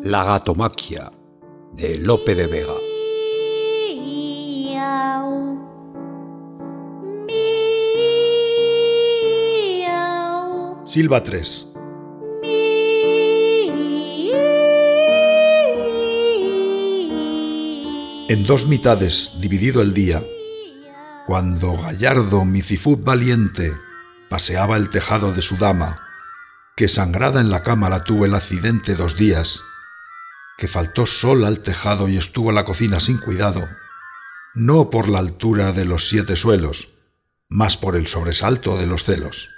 La gatomaquia, de Lope de Vega. Silva 3. En dos mitades dividido el día, cuando gallardo Micifut valiente paseaba el tejado de su dama, que sangrada en la cama la tuvo el accidente 2 días, que faltó sol al tejado y estuvo la cocina sin cuidado, no por la altura de los 7 suelos, mas por el sobresalto de los celos.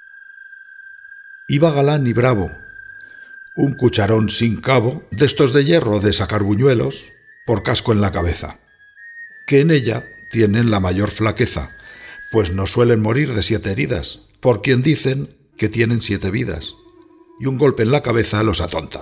Iba galán y bravo, un cucharón sin cabo, de estos de hierro de sacar buñuelos, por casco en la cabeza, que en ella tienen la mayor flaqueza, pues no suelen morir de 7 heridas, por quien dicen que tienen 7 vidas, y un golpe en la cabeza los atonta.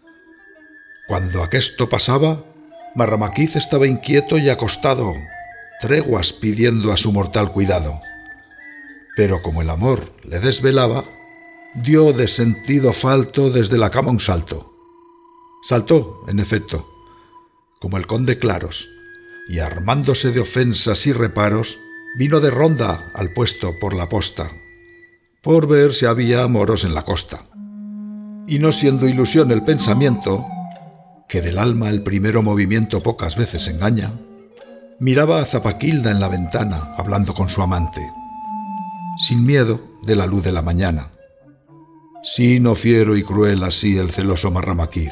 Cuando aquesto pasaba, Marramaquiz estaba inquieto y acostado, treguas pidiendo a su mortal cuidado. Pero como el amor le desvelaba, dio de sentido falto desde la cama un salto. Saltó, en efecto, como el conde Claros, y armándose de ofensas y reparos, vino de ronda al puesto por la posta, por ver si había moros en la costa. Y no siendo ilusión el pensamiento, que del alma el primero movimiento pocas veces engaña, miraba a Zapaquilda en la ventana, hablando con su amante, sin miedo de la luz de la mañana. Sino fiero y cruel así el celoso Marramaquiz.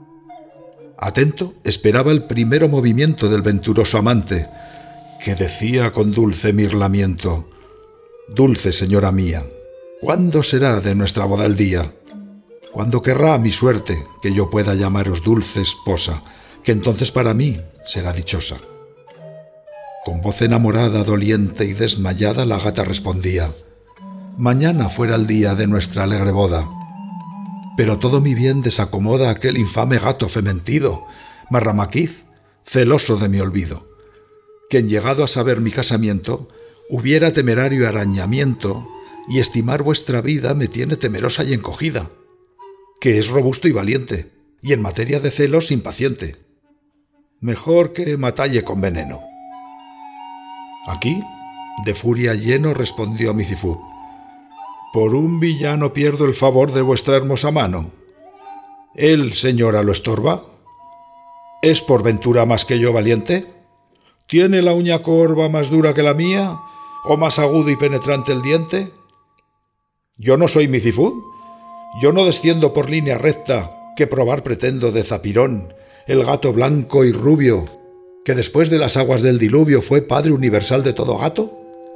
Atento esperaba el primero movimiento del venturoso amante, que decía con dulce mirlamiento: «Dulce señora mía, ¿cuándo será de nuestra boda el día? ¿Cuándo querrá mi suerte que yo pueda llamaros dulce esposa, que entonces para mí será dichosa?» Con voz enamorada, doliente y desmayada, la gata respondía: «Mañana fuera el día de nuestra alegre boda. Pero todo mi bien desacomoda aquel infame gato fementido, Marramaquiz, celoso de mi olvido, quien llegado a saber mi casamiento, hubiera temerario arañamiento, y estimar vuestra vida me tiene temerosa y encogida, que es robusto y valiente, y en materia de celos impaciente. Mejor que matalle con veneno». Aquí, de furia lleno, respondió Micifut: «Por un villano pierdo el favor de vuestra hermosa mano. ¿Él, señora, lo estorba? ¿Es por ventura más que yo valiente? ¿Tiene la uña corva más dura que la mía, o más agudo y penetrante el diente? Yo no soy Micifut, yo no desciendo por línea recta, que probar pretendo de Zapirón, el gato blanco y rubio, que después de las aguas del diluvio fue padre universal de todo gato.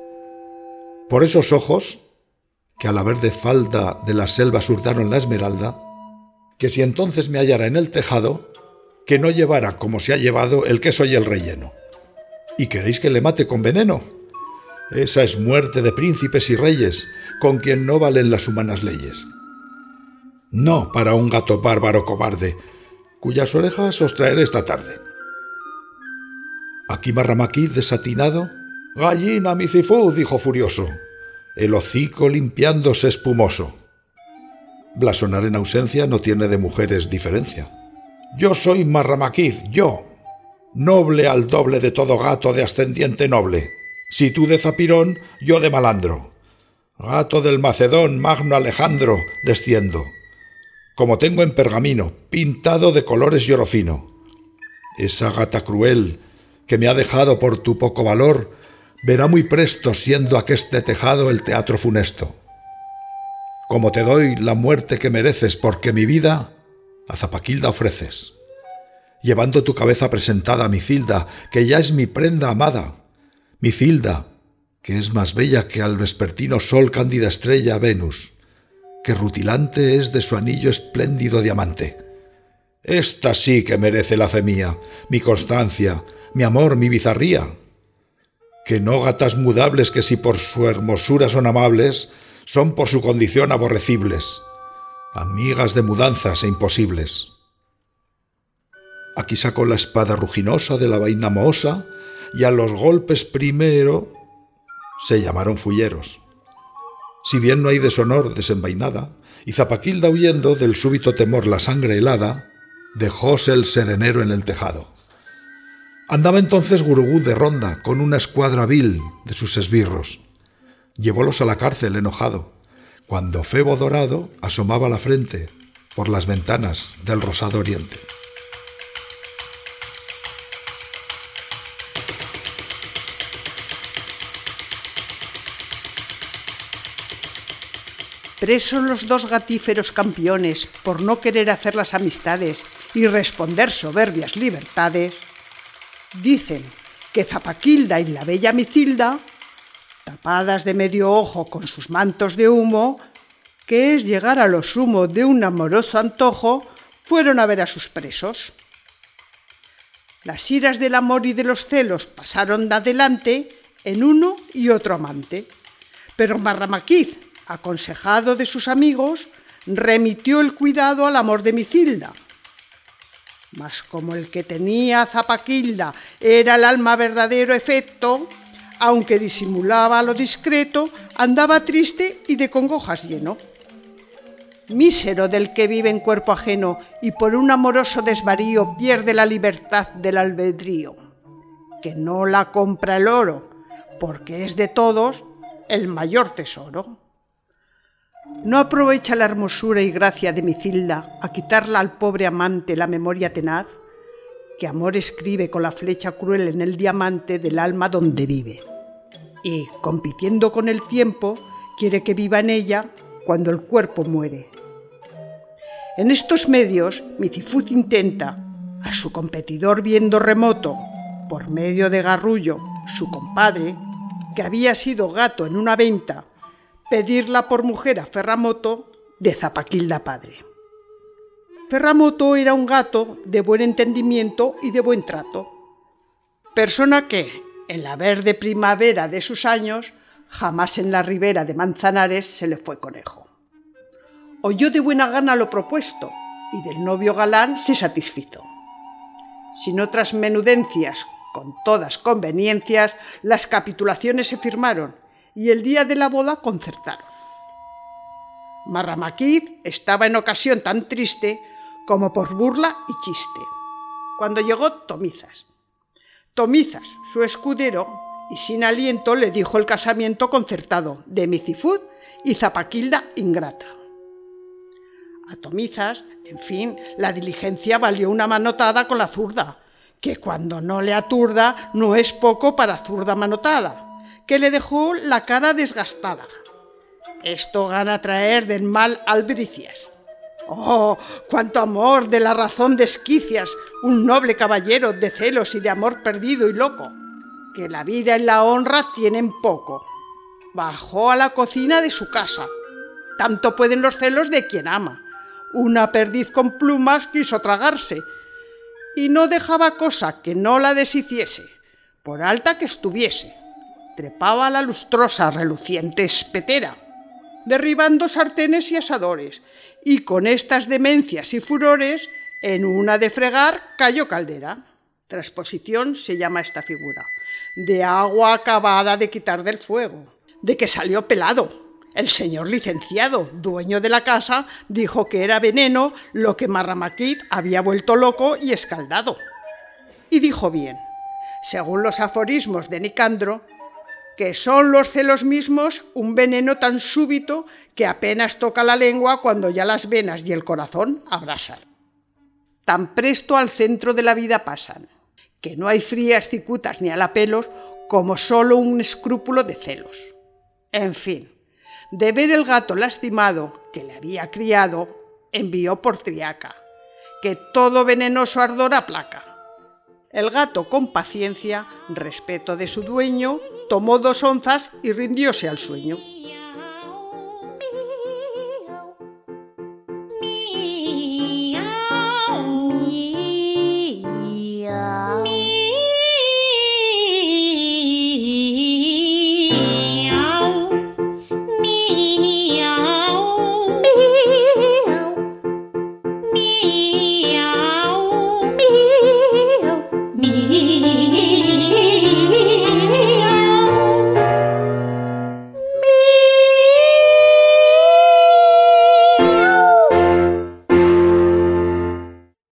Por esos ojos, que a la verde falda de la selva hurtaron la esmeralda, que si entonces me hallara en el tejado, que no llevara como se ha llevado el queso y el relleno. ¿Y queréis que le mate con veneno? Esa es muerte de príncipes y reyes, con quien no valen las humanas leyes. No para un gato bárbaro cobarde, cuyas orejas os traeré esta tarde». Aquí Marramaquiz, desatinado: «Gallina, Micifut», dijo furioso, el hocico limpiándose espumoso. Blasonar en ausencia no tiene de mujeres diferencia. «Yo soy Marramaquiz, yo, noble al doble de todo gato de ascendiente noble. Si tú de Zapirón, yo de malandro. Gato del Macedón, magno Alejandro, desciendo. Como tengo en pergamino, pintado de colores y oro fino. Esa gata cruel, que me ha dejado por tu poco valor, verá muy presto, siendo aqueste tejado el teatro funesto. Como te doy la muerte que mereces, porque mi vida a Zapaquilda ofreces, llevando tu cabeza presentada a Micilda, que ya es mi prenda amada, Micilda, que es más bella que al vespertino sol cándida estrella Venus, que rutilante es de su anillo espléndido diamante. Esta sí que merece la fe mía, mi constancia, mi amor, mi bizarría. Que no gatas mudables que si por su hermosura son amables, son por su condición aborrecibles, amigas de mudanzas e imposibles». Aquí sacó la espada ruginosa de la vaina mohosa, y a los golpes primero se llamaron fulleros. Si bien no hay deshonor desenvainada, y Zapaquilda huyendo del súbito temor la sangre helada, Dejóse el serenero en el tejado. Andaba entonces Gurugú de ronda con una escuadra vil de sus esbirros. Llevólos a la cárcel enojado, cuando Febo dorado asomaba la frente por las ventanas del rosado oriente. Presos los dos gatíferos campeones por no querer hacer las amistades y responder soberbias libertades, dicen que Zapaquilda y la bella Micilda, tapadas de medio ojo con sus mantos de humo, que es llegar a lo sumo de un amoroso antojo, fueron a ver a sus presos. Las iras del amor y de los celos pasaron adelante en uno y otro amante, pero Marramaquiz, aconsejado de sus amigos, remitió el cuidado al amor de Micilda. Mas como el que tenía Zapaquilda era el alma verdadero efecto, aunque disimulaba lo discreto, andaba triste y de congojas lleno. Mísero del que vive en cuerpo ajeno y por un amoroso desvarío pierde la libertad del albedrío, que no la compra el oro, porque es de todos el mayor tesoro. No aprovecha la hermosura y gracia de Micilda a quitarla al pobre amante la memoria tenaz, que amor escribe con la flecha cruel en el diamante del alma donde vive. Y, compitiendo con el tiempo, quiere que viva en ella cuando el cuerpo muere. En estos medios, Micifud intenta, a su competidor viendo remoto, por medio de Garrullo, su compadre, que había sido gato en una venta, pedirla por mujer a Ferramoto de Zapaquilda padre. Ferramoto era un gato de buen entendimiento y de buen trato, persona que, en la verde primavera de sus años, jamás en la ribera de Manzanares se le fue conejo. Oyó de buena gana lo propuesto y del novio galán se satisfizo. Sin otras menudencias, con todas conveniencias, las capitulaciones se firmaron y el día de la boda concertaron. Marramaquiz estaba en ocasión tan triste como por burla y chiste, cuando llegó Tomizas. Tomizas, su escudero, y sin aliento le dijo el casamiento concertado de Micifud y Zapaquilda ingrata. A Tomizas, en fin, la diligencia valió una manotada con la zurda, que cuando no le aturda no es poco para zurda manotada, que le dejó la cara desgastada. Esto gana traer del mal albricias. ¡Oh, cuánto amor de la razón desquicias, un noble caballero de celos y de amor perdido y loco, que la vida y la honra tienen poco! Bajó a la cocina de su casa. Tanto pueden los celos de quien ama. Una perdiz con plumas quiso tragarse, y no dejaba cosa que no la deshiciese, por alta que estuviese. Trepaba la lustrosa, reluciente espetera, derribando sartenes y asadores, y con estas demencias y furores, en una de fregar cayó caldera. Transposición se llama esta figura, de agua acabada de quitar del fuego, de que salió pelado. El señor licenciado, dueño de la casa, dijo que era veneno lo que Marramaquiz había vuelto loco y escaldado. Y dijo bien, según los aforismos de Nicandro, que son los celos mismos un veneno tan súbito que apenas toca la lengua cuando ya las venas y el corazón abrasan. Tan presto al centro de la vida pasan, que no hay frías cicutas ni alapelos como solo un escrúpulo de celos. En fin, de ver el gato lastimado que le había criado, envió por triaca, que todo venenoso ardor aplaca. El gato, con paciencia, respeto de su dueño, tomó 2 onzas y rindióse al sueño.